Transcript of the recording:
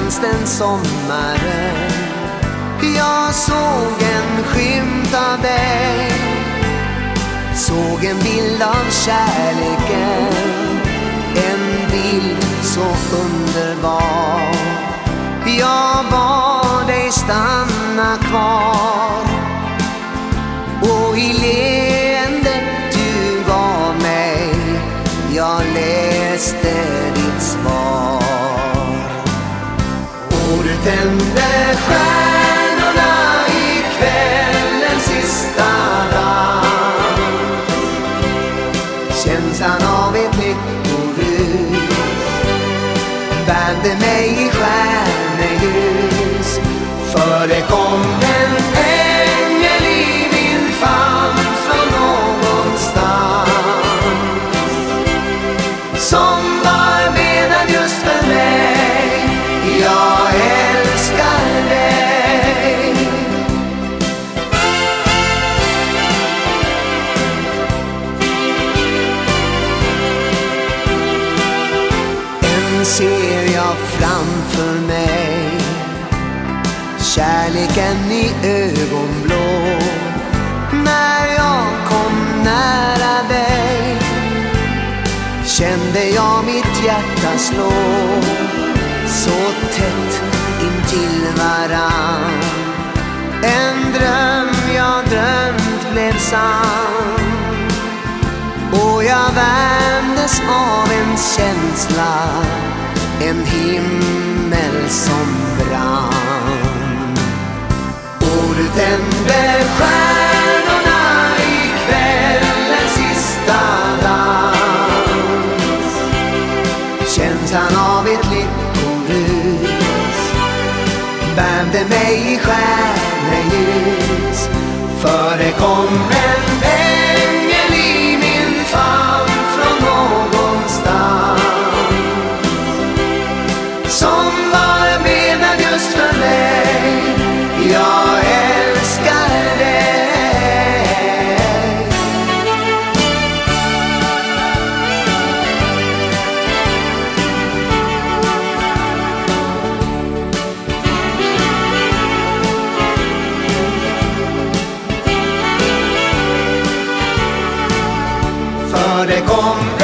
fanns den sommaren jag såg en skymt av dig, såg en bild av kärleken, en bild så underbar. Jag bad dig stanna kvar, och i leendet du gav mig jag läste ditt svar. Och du tände stjärnorna i kvällens sista dans, känslan av ett lyckorus värmde mig i stjärneljus. För det kom en ängel i min famn från någonstans, som var menad just för mig. Jag älskar dig. En ser jag framför mig, kärleken i ögonblå. När jag kom nära dig kände jag mitt hjärta slå, så tätt intill varann. En dröm jag drömt blev sann, och jag värmdes av en känsla, en himmel som brann. Och du tände stjärnorna i kvällens sista dans, känslan av ett lyckorus värmde mig i stjärneljus. För det kom en ängel i min famn från någonstans, som var menad just för mig. Jag älskar dig. För det kom